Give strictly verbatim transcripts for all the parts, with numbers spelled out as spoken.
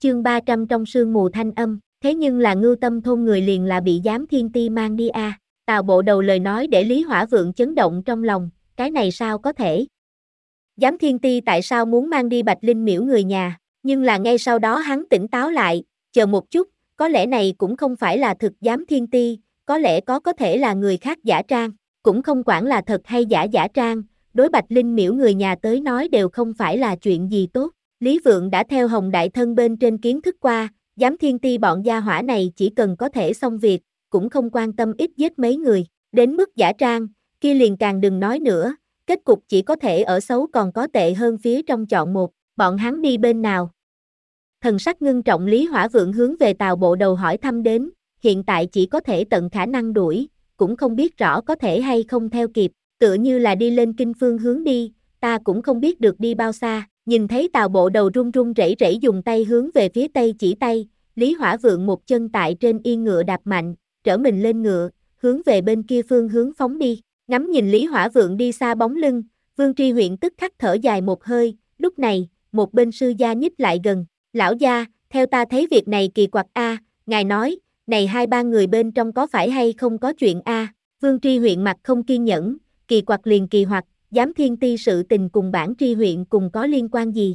Chương ba trăm trong sương mù thanh âm, thế nhưng là Ngưu Tâm thôn người liền là bị Giám Thiên Ti mang đi a. À. Tào Bộ Đầu lời nói để Lý Hỏa Vượng chấn động trong lòng, cái này sao có thể? Giám Thiên Ti tại sao muốn mang đi Bạch Linh Miễu người nhà, nhưng là ngay sau đó hắn tỉnh táo lại, chờ một chút, có lẽ này cũng không phải là thực Giám Thiên Ti, có lẽ có có thể là người khác giả trang, cũng không quản là thật hay giả giả trang, đối Bạch Linh Miễu người nhà tới nói đều không phải là chuyện gì tốt. Lý Vượng đã theo Hồng Đại Thân bên trên kiến thức qua, Giám Thiên Ti bọn gia hỏa này chỉ cần có thể xong việc, cũng không quan tâm ít giết mấy người, đến mức giả trang, kia liền càng đừng nói nữa, kết cục chỉ có thể ở xấu còn có tệ hơn phía trong chọn một, bọn hắn đi bên nào. Thần sắc ngưng trọng Lý Hỏa Vượng hướng về Tào Bộ Đầu hỏi thăm đến, hiện tại chỉ có thể tận khả năng đuổi, cũng không biết rõ có thể hay không theo kịp, tựa như là đi lên kinh phương hướng đi, ta cũng không biết được đi bao xa. Nhìn thấy Tào Bộ Đầu run run rẩy rẩy dùng tay hướng về phía tây chỉ tay, Lý Hỏa Vượng một chân tại trên yên ngựa đạp mạnh, trở mình lên ngựa, hướng về bên kia phương hướng phóng đi. Ngắm nhìn Lý Hỏa Vượng đi xa bóng lưng, Vương Tri Huyện tức khắc thở dài một hơi, lúc này, một bên sư gia nhích lại gần, lão gia, theo ta thấy việc này kỳ quặc a, ngài nói, này hai ba người bên trong có phải hay không có chuyện a? Vương Tri Huyện mặt không kiên nhẫn, kỳ quặc liền kỳ hoặc, Giám Thiên Ti sự tình cùng bản tri huyện cùng có liên quan gì?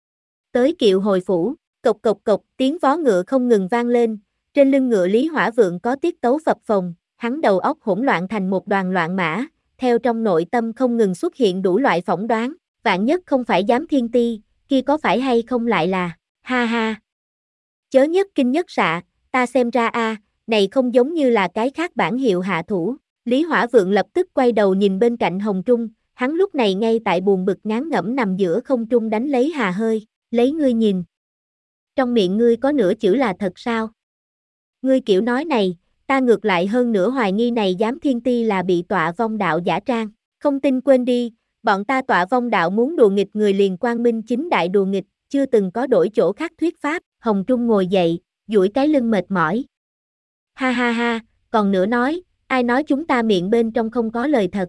Tới Kiệu hồi phủ, cộc cộc cộc, tiếng vó ngựa không ngừng vang lên, trên lưng ngựa Lý Hỏa Vượng có tiết tấu phập phồng, hắn đầu óc hỗn loạn thành một đoàn loạn mã, theo trong nội tâm không ngừng xuất hiện đủ loại phỏng đoán, vạn nhất không phải Giám Thiên Ti, kia có phải hay không lại là, ha ha. Chớ nhất kinh nhất xạ, ta xem ra a, này không giống như là cái khác bản hiệu hạ thủ. Lý Hỏa Vượng lập tức quay đầu nhìn bên cạnh Hồng Trung, hắn lúc này ngay tại buồn bực ngán ngẩm nằm giữa không trung đánh lấy hà hơi, lấy ngươi nhìn. Trong miệng ngươi có nửa chữ là thật sao? Ngươi kiểu nói này, ta ngược lại hơn nửa hoài nghi này Giám Thiên Ti là bị Tọa Vong Đạo giả trang, không tin quên đi, bọn ta Tọa Vong Đạo muốn đùa nghịch người liền quang minh chính đại đùa nghịch, chưa từng có đổi chỗ khác thuyết pháp. Hồng Trung ngồi dậy, duỗi cái lưng mệt mỏi. Ha ha ha, còn nữa nói, ai nói chúng ta miệng bên trong không có lời thật.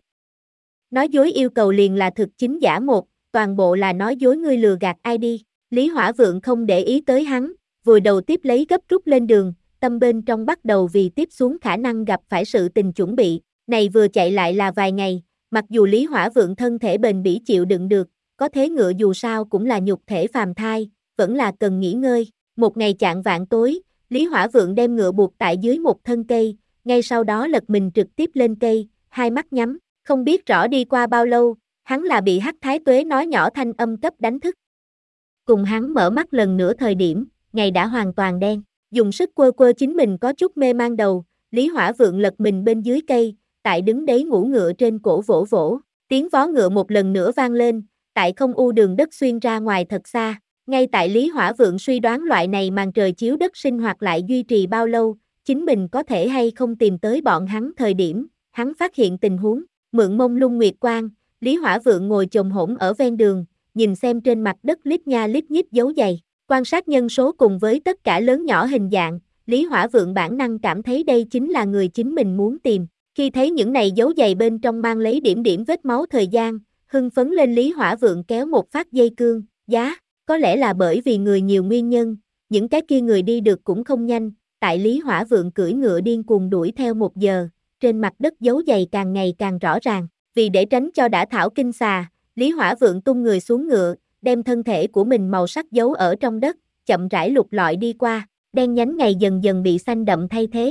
Nói dối yêu cầu liền là thực chính giả một, toàn bộ là nói dối ngươi lừa gạt ai đi. Lý Hỏa Vượng không để ý tới hắn, vùi đầu tiếp lấy gấp rút lên đường, tâm bên trong bắt đầu vì tiếp xuống khả năng gặp phải sự tình chuẩn bị. Này vừa chạy lại là vài ngày, mặc dù Lý Hỏa Vượng thân thể bền bỉ chịu đựng được, có thế ngựa dù sao cũng là nhục thể phàm thai, vẫn là cần nghỉ ngơi. Một ngày chạng vạng tối, Lý Hỏa Vượng đem ngựa buộc tại dưới một thân cây, ngay sau đó lật mình trực tiếp lên cây, hai mắt nhắm. Không biết rõ đi qua bao lâu, hắn là bị Hắc Thái Tuế nói nhỏ thanh âm cấp đánh thức. Cùng hắn mở mắt lần nữa thời điểm, ngày đã hoàn toàn đen, dùng sức quơ quơ chính mình có chút mê mang đầu, Lý Hỏa Vượng lật mình bên dưới cây, tại đứng đấy ngủ ngựa trên cổ vỗ vỗ, tiếng vó ngựa một lần nữa vang lên, tại không u đường đất xuyên ra ngoài thật xa, ngay tại Lý Hỏa Vượng suy đoán loại này màn trời chiếu đất sinh hoạt lại duy trì bao lâu, chính mình có thể hay không tìm tới bọn hắn thời điểm, hắn phát hiện tình huống. Mượn mông lung nguyệt quang, Lý Hỏa Vượng ngồi chồm hổm ở ven đường, nhìn xem trên mặt đất lít nha lít nhít dấu giày, quan sát nhân số cùng với tất cả lớn nhỏ hình dạng, Lý Hỏa Vượng bản năng cảm thấy đây chính là người chính mình muốn tìm. Khi thấy những này dấu giày bên trong mang lấy điểm điểm vết máu thời gian, hưng phấn lên Lý Hỏa Vượng kéo một phát dây cương, giá, có lẽ là bởi vì người nhiều nguyên nhân, những cái kia người đi được cũng không nhanh, tại Lý Hỏa Vượng cưỡi ngựa điên cuồng đuổi theo một giờ. Trên mặt đất dấu giày càng ngày càng rõ ràng, vì để tránh cho đã thảo kinh xà, Lý Hỏa Vượng tung người xuống ngựa, đem thân thể của mình màu sắc giấu ở trong đất, chậm rãi lục lọi đi qua, đen nhánh ngày dần dần bị xanh đậm thay thế.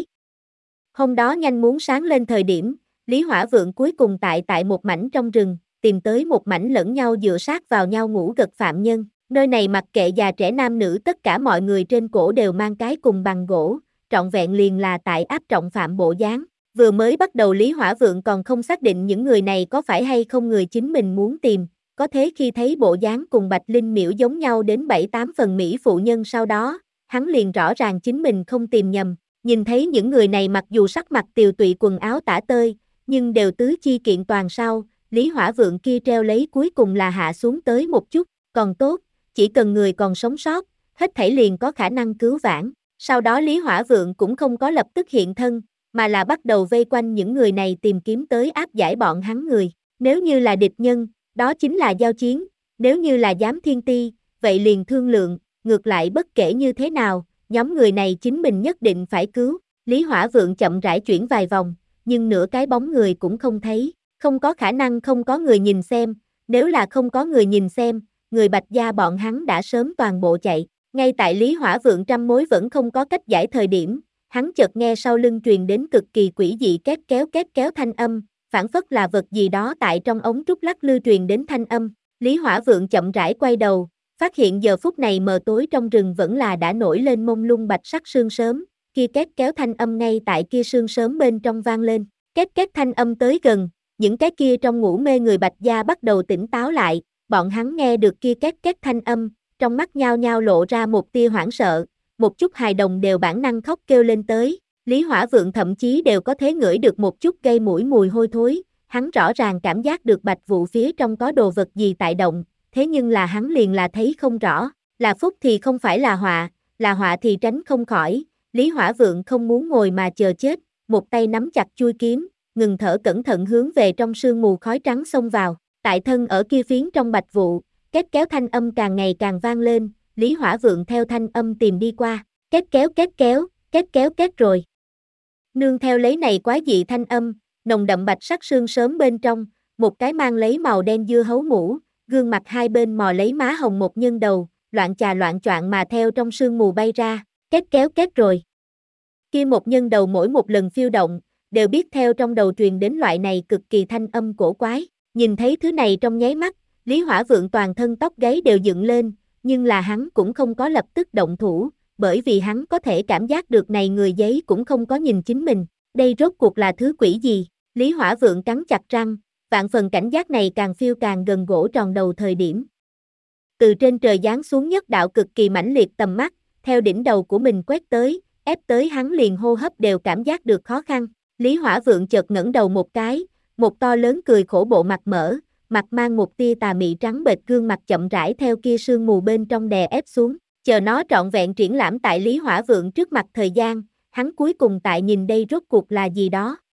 Hôm đó nhanh muốn sáng lên thời điểm, Lý Hỏa Vượng cuối cùng tại tại một mảnh trong rừng, tìm tới một mảnh lẫn nhau dựa sát vào nhau ngủ gật phạm nhân, nơi này mặc kệ già trẻ nam nữ tất cả mọi người trên cổ đều mang cái cùng bằng gỗ, trọn vẹn liền là tại áp trọng phạm bộ dáng. Vừa mới bắt đầu Lý Hỏa Vượng còn không xác định những người này có phải hay không người chính mình muốn tìm, có thế khi thấy bộ dáng cùng Bạch Linh Miễu giống nhau đến bảy tám phần Mỹ phụ nhân sau đó, hắn liền rõ ràng chính mình không tìm nhầm, nhìn thấy những người này mặc dù sắc mặt tiều tụy quần áo tả tơi, nhưng đều tứ chi kiện toàn sau, Lý Hỏa Vượng kia treo lấy cuối cùng là hạ xuống tới một chút, còn tốt, chỉ cần người còn sống sót, hết thảy liền có khả năng cứu vãn. Sau đó Lý Hỏa Vượng cũng không có lập tức hiện thân, mà là bắt đầu vây quanh những người này tìm kiếm tới áp giải bọn hắn người. Nếu như là địch nhân, đó chính là giao chiến, nếu như là Giám Thiên Ti, vậy liền thương lượng, ngược lại bất kể như thế nào, nhóm người này chính mình nhất định phải cứu. Lý Hỏa Vượng chậm rãi chuyển vài vòng, nhưng nửa cái bóng người cũng không thấy, không có khả năng không có người nhìn xem, nếu là không có người nhìn xem, người Bạch gia bọn hắn đã sớm toàn bộ chạy. Ngay tại Lý Hỏa Vượng trăm mối vẫn không có cách giải thời điểm, hắn chợt nghe sau lưng truyền đến cực kỳ quỷ dị két kéo két kéo thanh âm, phảng phất là vật gì đó tại trong ống trúc lắc lư truyền đến thanh âm. Lý Hỏa Vượng chậm rãi quay đầu, phát hiện giờ phút này mờ tối trong rừng vẫn là đã nổi lên mông lung bạch sắc sương sớm, kia két kéo thanh âm ngay tại kia sương sớm bên trong vang lên, két két thanh âm tới gần, những cái kia trong ngủ mê người Bạch gia bắt đầu tỉnh táo lại, bọn hắn nghe được kia két két thanh âm, trong mắt nhao nhao lộ ra một tia hoảng sợ, một chút hài đồng đều bản năng khóc kêu lên tới, Lý Hỏa Vượng thậm chí đều có thể ngửi được một chút gây mũi mùi hôi thối, hắn rõ ràng cảm giác được Bạch Vụ phía trong có đồ vật gì tại động, thế nhưng là hắn liền là thấy không rõ, là phúc thì không phải là họa, là họa thì tránh không khỏi, Lý Hỏa Vượng không muốn ngồi mà chờ chết, một tay nắm chặt chuôi kiếm, ngừng thở cẩn thận hướng về trong sương mù khói trắng xông vào, tại thân ở kia phiến trong Bạch Vụ, két kéo thanh âm càng ngày càng vang lên, Lý Hỏa Vượng theo thanh âm tìm đi qua, két kéo két kéo, két kéo két rồi. Nương theo lấy này quá dị thanh âm, nồng đậm bạch sắc sương sớm bên trong, một cái mang lấy màu đen dưa hấu mũ, gương mặt hai bên mò lấy má hồng một nhân đầu, loạn trà loạn choạng mà theo trong sương mù bay ra, két kéo két rồi. Kia một nhân đầu mỗi một lần phiêu động, đều biết theo trong đầu truyền đến loại này cực kỳ thanh âm cổ quái, nhìn thấy thứ này trong nháy mắt, Lý Hỏa Vượng toàn thân tóc gáy đều dựng lên, nhưng là hắn cũng không có lập tức động thủ, bởi vì hắn có thể cảm giác được này người giấy cũng không có nhìn chính mình, đây rốt cuộc là thứ quỷ gì, Lý Hỏa Vượng cắn chặt răng, vạn phần cảnh giác này càng phiêu càng gần gỗ tròn đầu thời điểm. Từ trên trời giáng xuống nhất đạo cực kỳ mãnh liệt tầm mắt, theo đỉnh đầu của mình quét tới, ép tới hắn liền hô hấp đều cảm giác được khó khăn, Lý Hỏa Vượng chợt ngẩng đầu một cái, một to lớn cười khổ bộ mặt mở, mặt mang một tia tà mị trắng bệch gương mặt chậm rãi theo kia sương mù bên trong đè ép xuống, chờ nó trọn vẹn triển lãm tại Lý Hỏa Vượng trước mặt thời gian, hắn cuối cùng tại nhìn đây rốt cuộc là gì đó,